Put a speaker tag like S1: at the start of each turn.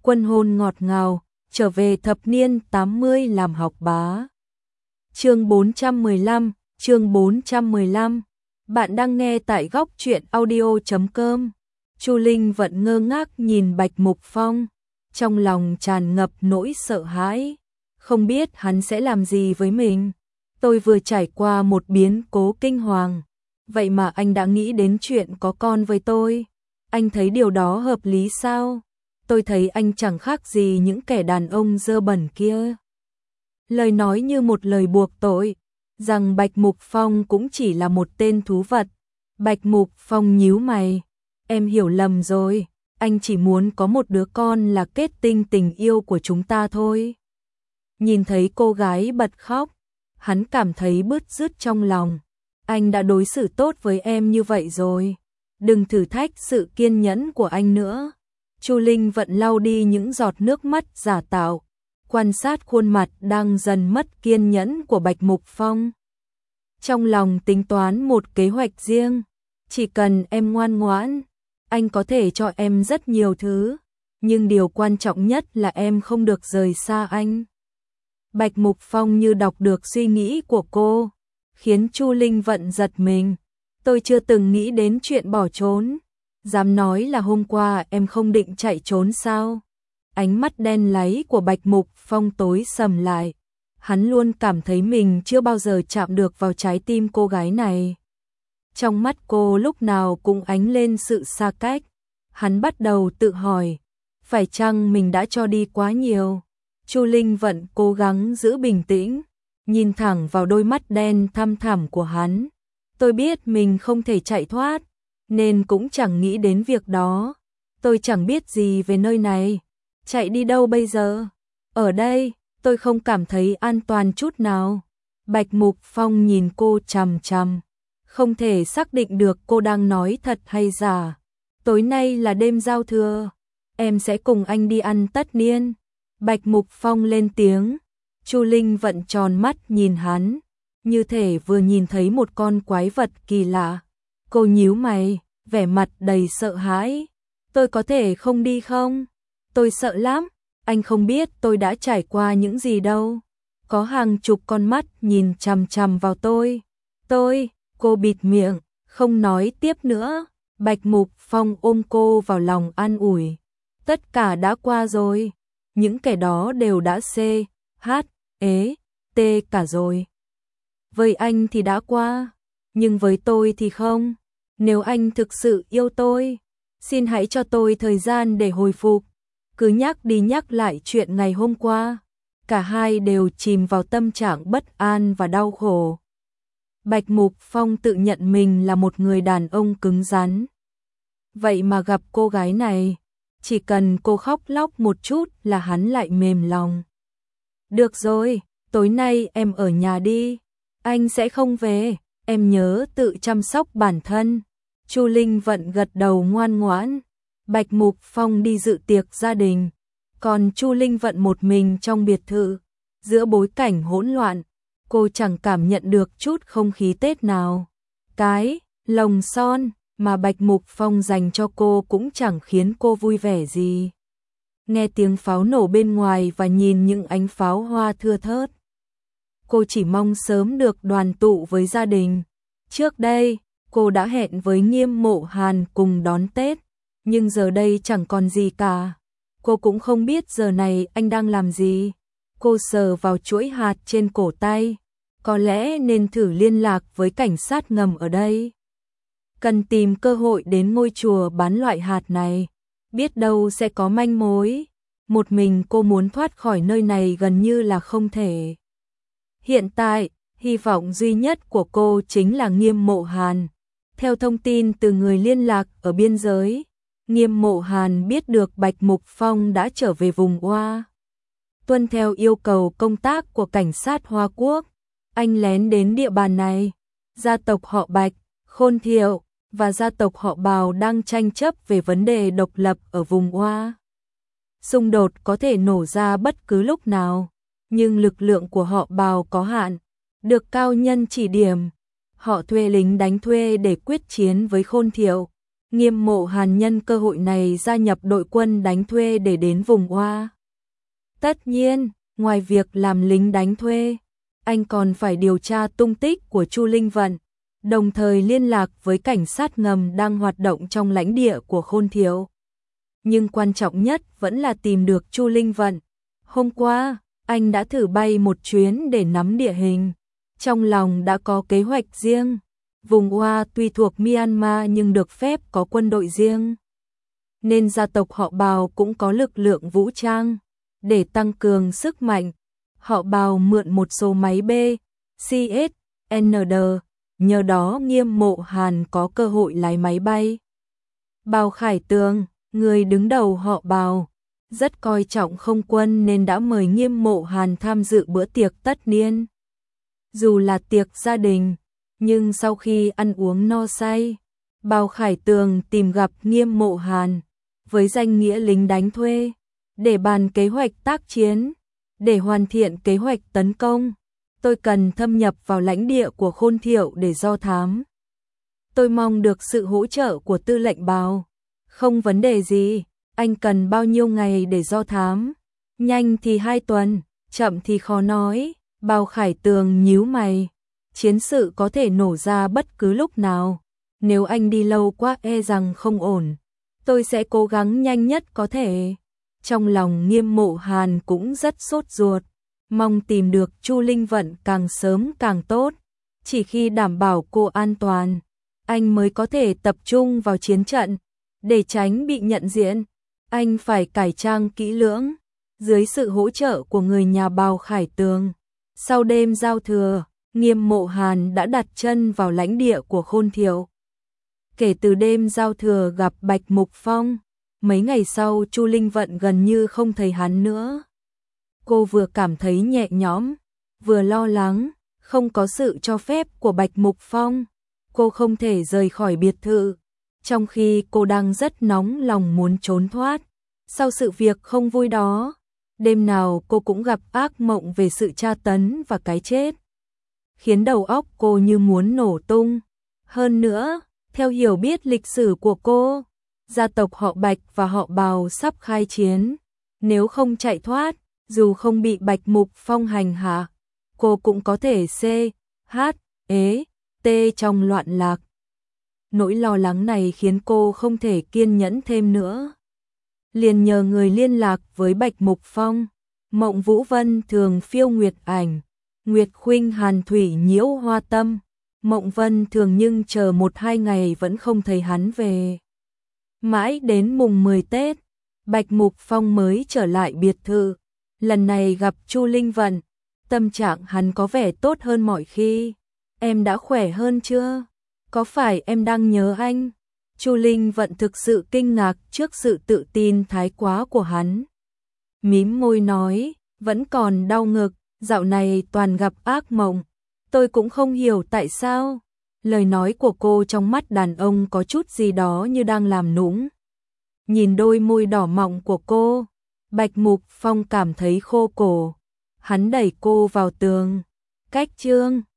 S1: Quân hôn ngọt ngào, trở về thập niên 80 làm học bá. Chương 415, chương 415. Bạn đang nghe tại góc truyện audio.com. Chu Linh vẫn ngơ ngác nhìn Bạch Mục Phong, trong lòng tràn ngập nỗi sợ hãi, không biết hắn sẽ làm gì với mình. Tôi vừa trải qua một biến cố kinh hoàng, vậy mà anh đã nghĩ đến chuyện có con với tôi. Anh thấy điều đó hợp lý sao? Tôi thấy anh chẳng khác gì những kẻ đàn ông dơ bẩn kia. Lời nói như một lời buộc tội, rằng Bạch Mục Phong cũng chỉ là một tên thú vật. Bạch Mục Phong nhíu mày, em hiểu lầm rồi, anh chỉ muốn có một đứa con là kết tinh tình yêu của chúng ta thôi. Nhìn thấy cô gái bật khóc, hắn cảm thấy bứt rứt trong lòng. Anh đã đối xử tốt với em như vậy rồi, đừng thử thách sự kiên nhẫn của anh nữa. Chu Linh vẫn lau đi những giọt nước mắt giả tạo, quan sát khuôn mặt đang dần mất kiên nhẫn của Bạch Mục Phong. Trong lòng tính toán một kế hoạch riêng, chỉ cần em ngoan ngoãn, anh có thể cho em rất nhiều thứ, nhưng điều quan trọng nhất là em không được rời xa anh. Bạch Mục Phong như đọc được suy nghĩ của cô, khiến Chu Linh vận giật mình. Tôi chưa từng nghĩ đến chuyện bỏ trốn. Dám nói là hôm qua em không định chạy trốn sao? Ánh mắt đen láy của Bạch Mục Phong tối sầm lại. Hắn luôn cảm thấy mình chưa bao giờ chạm được vào trái tim cô gái này. Trong mắt cô lúc nào cũng ánh lên sự xa cách. Hắn bắt đầu tự hỏi, phải chăng mình đã cho đi quá nhiều? Chu Linh vẫn cố gắng giữ bình tĩnh, nhìn thẳng vào đôi mắt đen thăm thẳm của hắn. Tôi biết mình không thể chạy thoát, nên cũng chẳng nghĩ đến việc đó. Tôi chẳng biết gì về nơi này. Chạy đi đâu bây giờ? Ở đây, tôi không cảm thấy an toàn chút nào. Bạch Mục Phong nhìn cô chằm chằm, không thể xác định được cô đang nói thật hay giả. Tối nay là đêm giao thừa, em sẽ cùng anh đi ăn tất niên. Bạch Mục Phong lên tiếng. Chu Linh vận tròn mắt nhìn hắn, như thể vừa nhìn thấy một con quái vật kỳ lạ. Cô nhíu mày, vẻ mặt đầy sợ hãi. Tôi có thể không đi không? Tôi sợ lắm, anh không biết tôi đã trải qua những gì đâu. Có hàng chục con mắt nhìn chằm chằm vào tôi. Cô bịt miệng, không nói tiếp nữa. Bạch Mục Phong ôm cô vào lòng an ủi. Tất cả đã qua rồi, những kẻ đó đều đã CHT cả rồi. Với anh thì đã qua, nhưng với tôi thì không. Nếu anh thực sự yêu tôi, xin hãy cho tôi thời gian để hồi phục. Cứ nhắc đi nhắc lại chuyện ngày hôm qua, cả hai đều chìm vào tâm trạng bất an và đau khổ. Bạch Mục Phong tự nhận mình là một người đàn ông cứng rắn. Vậy mà gặp cô gái này, chỉ cần cô khóc lóc một chút là hắn lại mềm lòng. Được rồi, tối nay em ở nhà đi, anh sẽ không về, em nhớ tự chăm sóc bản thân. Chu Linh vận gật đầu ngoan ngoãn. Bạch Mục Phong đi dự tiệc gia đình, còn Chu Linh vận một mình trong biệt thự. Giữa bối cảnh hỗn loạn, cô chẳng cảm nhận được chút không khí Tết nào. Cái lồng son mà Bạch Mục Phong dành cho cô cũng chẳng khiến cô vui vẻ gì. Nghe tiếng pháo nổ bên ngoài và nhìn những ánh pháo hoa thưa thớt, cô chỉ mong sớm được đoàn tụ với gia đình. Trước đây, cô đã hẹn với Nghiêm Mộ Hàn cùng đón Tết, nhưng giờ đây chẳng còn gì cả. Cô cũng không biết giờ này anh đang làm gì. Cô sờ vào chuỗi hạt trên cổ tay, có lẽ nên thử liên lạc với cảnh sát ngầm ở đây. Cần tìm cơ hội đến ngôi chùa bán loại hạt này, biết đâu sẽ có manh mối. Một mình cô muốn thoát khỏi nơi này gần như là không thể. Hiện tại, hy vọng duy nhất của cô chính là Nghiêm Mộ Hàn. Theo thông tin từ người liên lạc ở biên giới, Nghiêm Mộ Hàn biết được Bạch Mục Phong đã trở về vùng Hoa. Tuân theo yêu cầu công tác của cảnh sát Hoa Quốc, anh lén đến địa bàn này. Gia tộc họ Bạch, Khôn Thiệu và gia tộc họ Bào đang tranh chấp về vấn đề độc lập ở vùng Hoa. Xung đột có thể nổ ra bất cứ lúc nào, nhưng lực lượng của họ Bào có hạn, được cao nhân chỉ điểm. Họ thuê lính đánh thuê để quyết chiến với Khôn Thiệu, Nghiêm Mộ Hàn nhân cơ hội này gia nhập đội quân đánh thuê để đến vùng Hoa. Tất nhiên, ngoài việc làm lính đánh thuê, anh còn phải điều tra tung tích của Chu Linh Vận, đồng thời liên lạc với cảnh sát ngầm đang hoạt động trong lãnh địa của Khôn Thiệu. Nhưng quan trọng nhất vẫn là tìm được Chu Linh Vận. Hôm qua, anh đã thử bay một chuyến để nắm địa hình, trong lòng đã có kế hoạch riêng. Vùng Hoa tuy thuộc Myanmar nhưng được phép có quân đội riêng, nên gia tộc họ Bào cũng có lực lượng vũ trang. Để tăng cường sức mạnh, họ Bào mượn một số máy B, CS, ND, nhờ đó Nghiêm Mộ Hàn có cơ hội lái máy bay. Bào Khải Tường, người đứng đầu họ Bào, rất coi trọng không quân nên đã mời Nghiêm Mộ Hàn tham dự bữa tiệc tất niên. Dù là tiệc gia đình, nhưng sau khi ăn uống no say, Bào Khải Tường tìm gặp Nghiêm Mộ Hàn với danh nghĩa lính đánh thuê để bàn kế hoạch tác chiến. Để hoàn thiện kế hoạch tấn công, tôi cần thâm nhập vào lãnh địa của Khôn Thiệu để do thám. Tôi mong được sự hỗ trợ của tư lệnh Bào. Không vấn đề gì, anh cần bao nhiêu ngày để do thám? Nhanh thì 2 tuần, chậm thì khó nói. Bào Khải Tường nhíu mày. Chiến sự có thể nổ ra bất cứ lúc nào. Nếu anh đi lâu quá e rằng không ổn. Tôi sẽ cố gắng nhanh nhất có thể. Trong lòng Nghiêm Mộ Hàn cũng rất sốt ruột, mong tìm được Chu Linh Vận càng sớm càng tốt. Chỉ khi đảm bảo cô an toàn, anh mới có thể tập trung vào chiến trận. Để tránh bị nhận diện, anh phải cải trang kỹ lưỡng, dưới sự hỗ trợ của người nhà Bào Khải Tường. Sau đêm giao thừa, Nghiêm Mộ Hàn đã đặt chân vào lãnh địa của Khôn Thiệu. Kể từ đêm giao thừa gặp Bạch Mục Phong, mấy ngày sau Chu Linh Vận gần như không thấy hắn nữa. Cô vừa cảm thấy nhẹ nhõm, vừa lo lắng, không có sự cho phép của Bạch Mục Phong, cô không thể rời khỏi biệt thự, trong khi cô đang rất nóng lòng muốn trốn thoát. Sau sự việc không vui đó, đêm nào cô cũng gặp ác mộng về sự tra tấn và cái chết, khiến đầu óc cô như muốn nổ tung. Hơn nữa, theo hiểu biết lịch sử của cô, gia tộc họ Bạch và họ Bào sắp khai chiến. Nếu không chạy thoát, dù không bị Bạch Mục Phong hành hạ, cô cũng có thể T trong loạn lạc. Nỗi lo lắng này khiến cô không thể kiên nhẫn thêm nữa. Liền nhờ người liên lạc với Bạch Mục Phong. Mộng Vũ Vân thường phiêu nguyệt ảnh, Nguyệt Khuynh Hàn Thủy nhiễu hoa tâm. Mộng Vân thường nhưng chờ 1-2 ngày vẫn không thấy hắn về. Mãi đến mùng 10 Tết, Bạch Mục Phong mới trở lại biệt thự. Lần này gặp Chu Linh Vận, tâm trạng hắn có vẻ tốt hơn mọi khi. Em đã khỏe hơn chưa? Có phải em đang nhớ anh? Chu Linh Vận thực sự kinh ngạc trước sự tự tin thái quá của hắn. Mím môi nói, vẫn còn đau ngực, dạo này toàn gặp ác mộng. Tôi cũng không hiểu tại sao. Lời nói của cô trong mắt đàn ông có chút gì đó như đang làm nũng. Nhìn đôi môi đỏ mọng của cô, Bạch Mục Phong cảm thấy khô cổ. Hắn đẩy cô vào tường. Cách Trương,